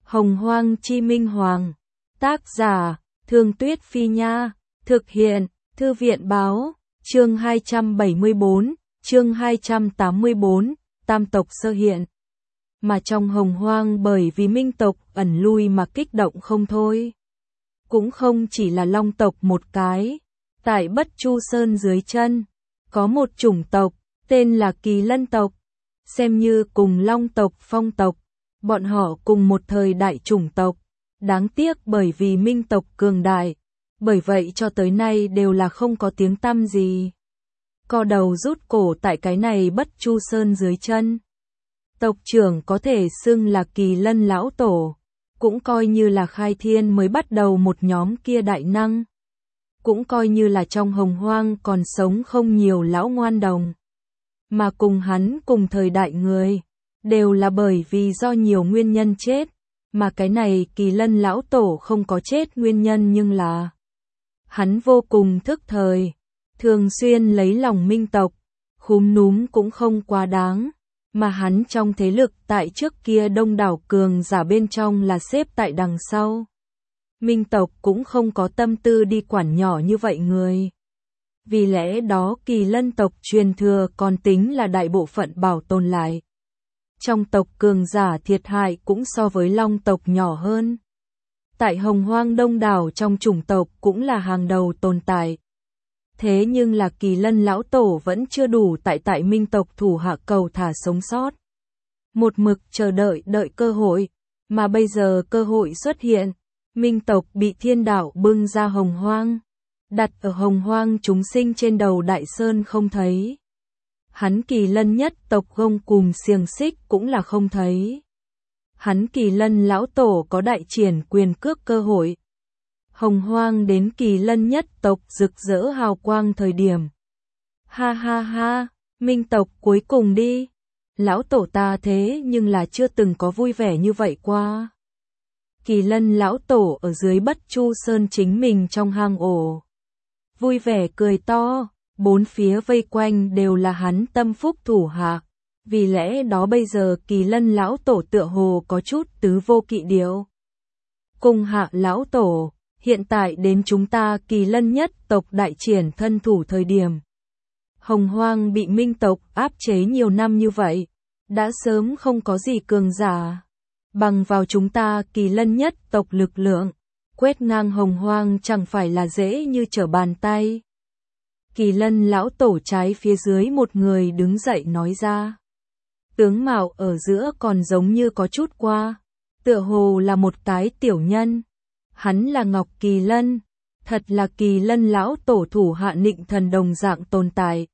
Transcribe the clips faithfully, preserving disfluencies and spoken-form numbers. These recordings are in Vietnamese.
Hồng Hoang Chi Minh Hoàng. Tác giả, Thương Tuyết Phi Nha. Thực hiện, Thư viện Báo. Chương hai trăm bảy mươi bốn, chương hai trăm tám mươi bốn, Tam tộc sơ hiện. Mà trong Hồng Hoang bởi vì Minh tộc ẩn lui mà kích động không thôi. Cũng không chỉ là Long tộc một cái. Tại Bất Chu Sơn dưới chân, có một chủng tộc, tên là Kỳ Lân tộc. Xem như cùng Long tộc, Phong tộc, bọn họ cùng một thời đại chủng tộc. Đáng tiếc bởi vì Minh tộc cường đại, bởi vậy cho tới nay đều là không có tiếng tăm gì. Co đầu rút cổ tại cái này Bất Chu Sơn dưới chân. Tộc trưởng có thể xưng là Kỳ Lân lão tổ, cũng coi như là khai thiên mới bắt đầu một nhóm kia đại năng. Cũng coi như là trong Hồng Hoang còn sống không nhiều lão ngoan đồng. Mà cùng hắn cùng thời đại người, đều là bởi vì do nhiều nguyên nhân chết. Mà cái này Kỳ Lân lão tổ không có chết nguyên nhân nhưng là hắn vô cùng thức thời, thường xuyên lấy lòng Minh tộc, khúm núm cũng không quá đáng. Mà hắn trong thế lực tại trước kia đông đảo cường giả bên trong là xếp tại đằng sau. Minh tộc cũng không có tâm tư đi quản nhỏ như vậy người. Vì lẽ đó Kỳ Lân tộc truyền thừa còn tính là đại bộ phận bảo tồn lại. Trong tộc cường giả thiệt hại cũng so với Long tộc nhỏ hơn. Tại Hồng Hoang đông đảo trong chủng tộc cũng là hàng đầu tồn tại. Thế nhưng là Kỳ Lân lão tổ vẫn chưa đủ tại tại Minh tộc thủ hạ cầu thả sống sót. Một mực chờ đợi đợi cơ hội, mà bây giờ cơ hội xuất hiện. Minh tộc bị thiên đạo bưng ra Hồng Hoang, đặt ở Hồng Hoang chúng sinh trên đầu đại sơn không thấy. Hắn Kỳ Lân nhất tộc gông cùm xiềng xích cũng là không thấy. Hắn Kỳ Lân lão tổ có đại triển quyền cước cơ hội. Hồng Hoang đến Kỳ Lân nhất tộc rực rỡ hào quang thời điểm. Ha ha ha, Minh tộc cuối cùng đi. Lão tổ ta thế nhưng là chưa từng có vui vẻ như vậy qua. Kỳ Lân lão tổ ở dưới Bất Chu Sơn chính mình trong hang ổ. Vui vẻ cười to, bốn phía vây quanh đều là hắn tâm phúc thủ hạ. Vì lẽ đó bây giờ Kỳ Lân lão tổ tựa hồ có chút tứ vô kỵ điệu. Cùng hạ lão tổ, hiện tại đến chúng ta Kỳ Lân nhất tộc đại triển thân thủ thời điểm. Hồng Hoang bị Minh tộc áp chế nhiều năm như vậy, đã sớm không có gì cường giả. Bằng vào chúng ta Kỳ Lân nhất tộc lực lượng, quét ngang Hồng Hoang chẳng phải là dễ như trở bàn tay. Kỳ Lân lão tổ trái phía dưới một người đứng dậy nói ra. Tướng mạo ở giữa còn giống như có chút qua, tựa hồ là một cái tiểu nhân. Hắn là Ngọc Kỳ Lân, thật là Kỳ Lân lão tổ thủ hạ nịnh thần đồng dạng tồn tại.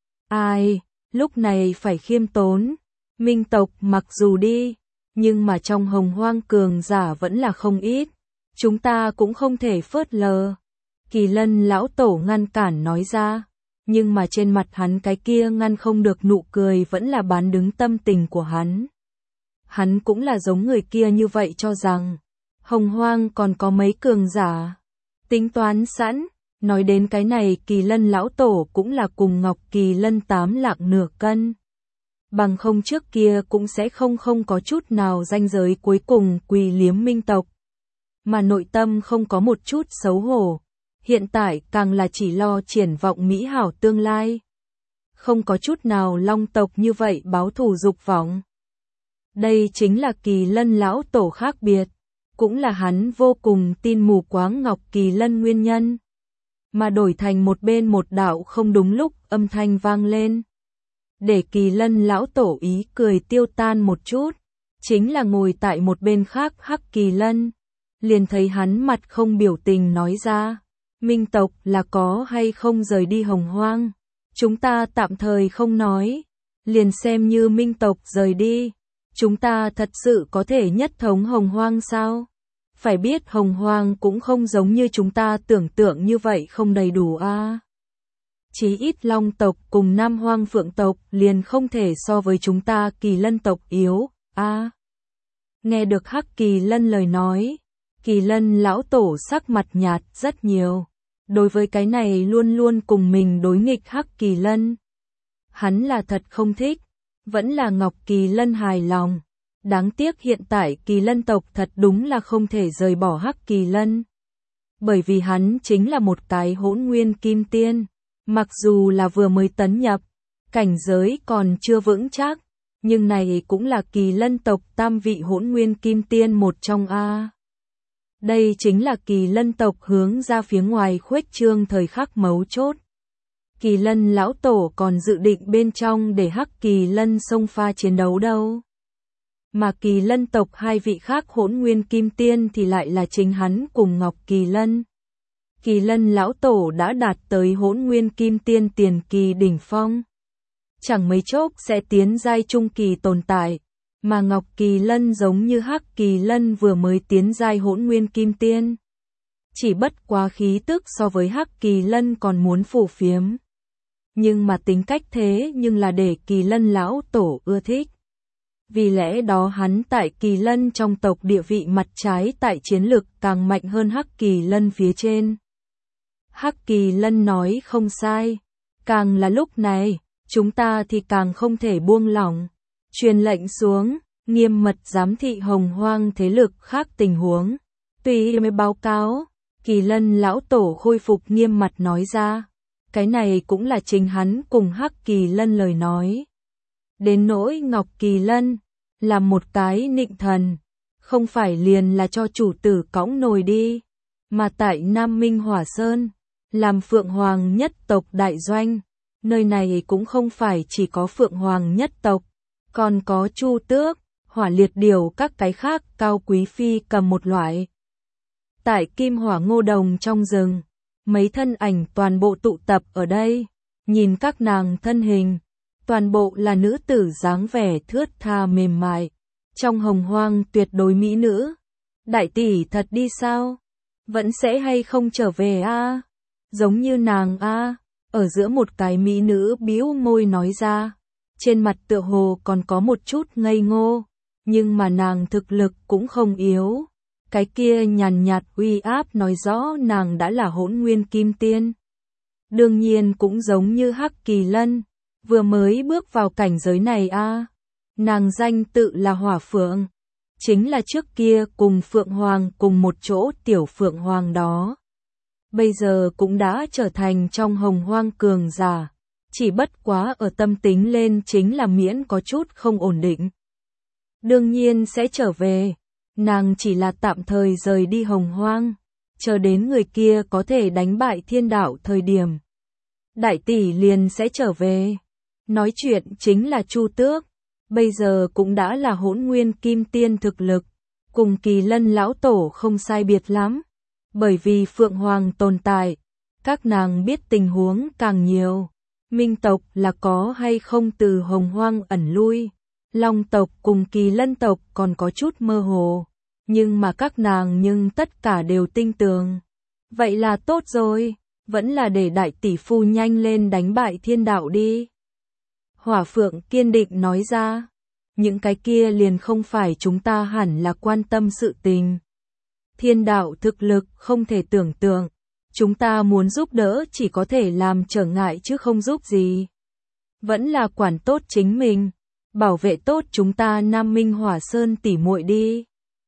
Ai, lúc này phải khiêm tốn, Minh tộc mặc dù đi, nhưng mà trong Hồng Hoang cường giả vẫn là không ít, chúng ta cũng không thể phớt lờ. Kỳ Lân lão tổ ngăn cản nói ra, nhưng mà trên mặt hắn cái kia ngăn không được nụ cười vẫn là bán đứng tâm tình của hắn. Hắn cũng là giống người kia như vậy cho rằng, Hồng Hoang còn có mấy cường giả. Tính toán sẵn, nói đến cái này Kỳ Lân lão tổ cũng là cùng Ngọc Kỳ Lân tám lạng nửa cân. Bằng không trước kia cũng sẽ không không có chút nào ranh giới cuối cùng quỳ liếm Minh tộc. Mà nội tâm không có một chút xấu hổ. Hiện tại càng là chỉ lo triển vọng mỹ hảo tương lai. Không có chút nào Long tộc như vậy báo thù dục vọng. Đây chính là Kỳ Lân lão tổ khác biệt. Cũng là hắn vô cùng tin mù quáng Ngọc Kỳ Lân nguyên nhân. Mà đổi thành một bên một đạo không đúng lúc âm thanh vang lên. Để Kỳ Lân lão tổ ý cười tiêu tan một chút. Chính là ngồi tại một bên khác Hắc Kỳ Lân. Liền thấy hắn mặt không biểu tình nói ra. Minh tộc là có hay không rời đi Hồng Hoang. Chúng ta tạm thời không nói. Liền xem như Minh tộc rời đi. Chúng ta thật sự có thể nhất thống Hồng Hoang sao? Phải biết Hồng Hoang cũng không giống như chúng ta tưởng tượng như vậy không đầy đủ a. À. Chí ít Long tộc cùng Nam Hoang Phượng tộc liền không thể so với chúng ta Kỳ Lân tộc yếu a. À. Nghe được Hắc Kỳ Lân lời nói, Kỳ Lân lão tổ sắc mặt nhạt rất nhiều. Đối với cái này luôn luôn cùng mình đối nghịch Hắc Kỳ Lân, hắn là thật không thích. Vẫn là Ngọc Kỳ Lân hài lòng. Đáng tiếc hiện tại Kỳ Lân tộc thật đúng là không thể rời bỏ Hắc Kỳ Lân. Bởi vì hắn chính là một cái hỗn nguyên kim tiên. Mặc dù là vừa mới tấn nhập, cảnh giới còn chưa vững chắc, nhưng này cũng là Kỳ Lân tộc tam vị hỗn nguyên kim tiên một trong A. Đây chính là Kỳ Lân tộc hướng ra phía ngoài khuếch trương thời khắc mấu chốt. Kỳ Lân lão tổ còn dự định bên trong để Hắc Kỳ Lân xông pha chiến đấu đâu. Mà Kỳ Lân tộc hai vị khác hỗn nguyên kim tiên thì lại là chính hắn cùng Ngọc Kỳ Lân. Kỳ Lân lão tổ đã đạt tới hỗn nguyên kim tiên tiền kỳ đỉnh phong. Chẳng mấy chốc sẽ tiến giai trung kỳ tồn tại, mà Ngọc Kỳ Lân giống như Hắc Kỳ Lân vừa mới tiến giai hỗn nguyên kim tiên. Chỉ bất quá khí tức so với Hắc Kỳ Lân còn muốn phù phiếm. Nhưng mà tính cách thế nhưng là để Kỳ Lân lão tổ ưa thích. Vì lẽ đó hắn tại Kỳ Lân trong tộc địa vị mặt trái tại chiến lực càng mạnh hơn Hắc Kỳ Lân phía trên. Hắc Kỳ Lân nói không sai, càng là lúc này, chúng ta thì càng không thể buông lỏng. Truyền lệnh xuống, nghiêm mật giám thị hồng hoang thế lực khác tình huống. Tùy mới báo cáo, Kỳ Lân lão tổ khôi phục nghiêm mặt nói ra. Cái này cũng là chính hắn cùng Hắc Kỳ Lân lời nói. Đến nỗi Ngọc Kỳ Lân, là một cái nịnh thần, không phải liền là cho chủ tử cõng nồi đi, mà tại Nam Minh Hỏa Sơn, làm Phượng Hoàng nhất tộc đại doanh, nơi này cũng không phải chỉ có Phượng Hoàng nhất tộc, còn có Chu Tước, Hỏa Liệt Điểu các cái khác cao quý phi cầm một loại. Tại Kim Hỏa Ngô Đồng trong rừng, mấy thân ảnh toàn bộ tụ tập ở đây, nhìn các nàng thân hình, toàn bộ là nữ tử dáng vẻ thướt tha mềm mại, trong hồng hoang tuyệt đối mỹ nữ. Đại tỷ thật đi sao? Vẫn sẽ hay không trở về a? Giống như nàng a? Ở giữa một cái mỹ nữ bĩu môi nói ra, trên mặt tựa hồ còn có một chút ngây ngô, nhưng mà nàng thực lực cũng không yếu. Cái kia nhàn nhạt uy áp nói rõ nàng đã là hỗn nguyên kim tiên. Đương nhiên cũng giống như Hắc Kỳ Lân, vừa mới bước vào cảnh giới này a. Nàng danh tự là Hỏa Phượng, chính là trước kia cùng Phượng Hoàng cùng một chỗ tiểu Phượng Hoàng đó. Bây giờ cũng đã trở thành trong hồng hoang cường giả, chỉ bất quá ở tâm tính lên chính là miễn có chút không ổn định. Đương nhiên sẽ trở về, nàng chỉ là tạm thời rời đi hồng hoang, chờ đến người kia có thể đánh bại thiên đạo thời điểm. Đại tỷ liền sẽ trở về. Nói chuyện chính là Chu Tước, bây giờ cũng đã là hỗn nguyên kim tiên thực lực, cùng Kỳ Lân lão tổ không sai biệt lắm. Bởi vì Phượng Hoàng tồn tại, các nàng biết tình huống càng nhiều. Minh tộc là có hay không từ hồng hoang ẩn lui, Long tộc cùng Kỳ Lân tộc còn có chút mơ hồ, nhưng mà các nàng nhưng tất cả đều tinh tường. Vậy là tốt rồi, vẫn là để đại tỷ phu nhanh lên đánh bại thiên đạo đi. Hỏa Phượng kiên định nói ra, những cái kia liền không phải chúng ta hẳn là quan tâm sự tình. Thiên đạo thực lực không thể tưởng tượng, chúng ta muốn giúp đỡ chỉ có thể làm trở ngại chứ không giúp gì. Vẫn là quản tốt chính mình, bảo vệ tốt chúng ta Nam Minh Hỏa Sơn tỉ muội đi.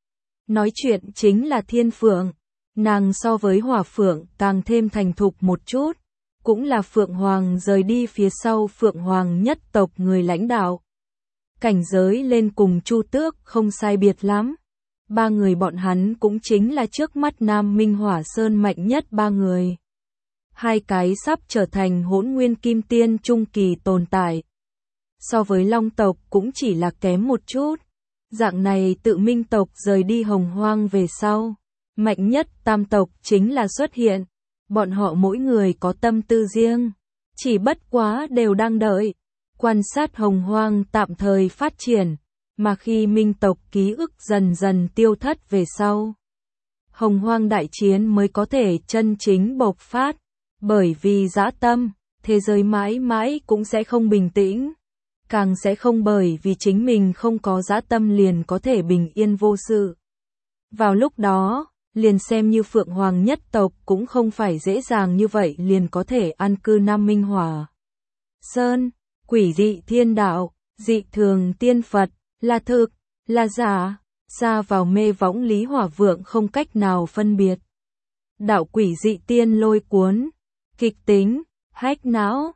Nói chuyện chính là Thiên Phượng, nàng so với Hỏa Phượng càng thêm thành thục một chút, cũng là Phượng Hoàng rời đi phía sau Phượng Hoàng nhất tộc người lãnh đạo. Cảnh giới lên cùng Chu Tước không sai biệt lắm. Ba người bọn hắn cũng chính là trước mắt Nam Minh Hỏa Sơn mạnh nhất ba người. Hai cái sắp trở thành hỗn nguyên kim tiên trung kỳ tồn tại. So với Long tộc cũng chỉ là kém một chút. Dạng này tự Minh tộc rời đi hồng hoang về sau. Mạnh nhất Tam tộc chính là xuất hiện. Bọn họ mỗi người có tâm tư riêng. Chỉ bất quá đều đang đợi. Quan sát hồng hoang tạm thời phát triển. Mà khi Minh tộc ký ức dần dần tiêu thất về sau, hồng hoang đại chiến mới có thể chân chính bộc phát, bởi vì dã tâm, thế giới mãi mãi cũng sẽ không bình tĩnh, càng sẽ không bởi vì chính mình không có dã tâm liền có thể bình yên vô sự. Vào lúc đó, liền xem như Phượng Hoàng nhất tộc cũng không phải dễ dàng như vậy liền có thể an cư Nam Minh Hỏa Sơn, quỷ dị thiên đạo, dị thường tiên Phật, là thực, là giả, ra vào mê võng Lý Hỏa Vượng không cách nào phân biệt. Đạo quỷ dị tiên lôi cuốn, kịch tính, hách não,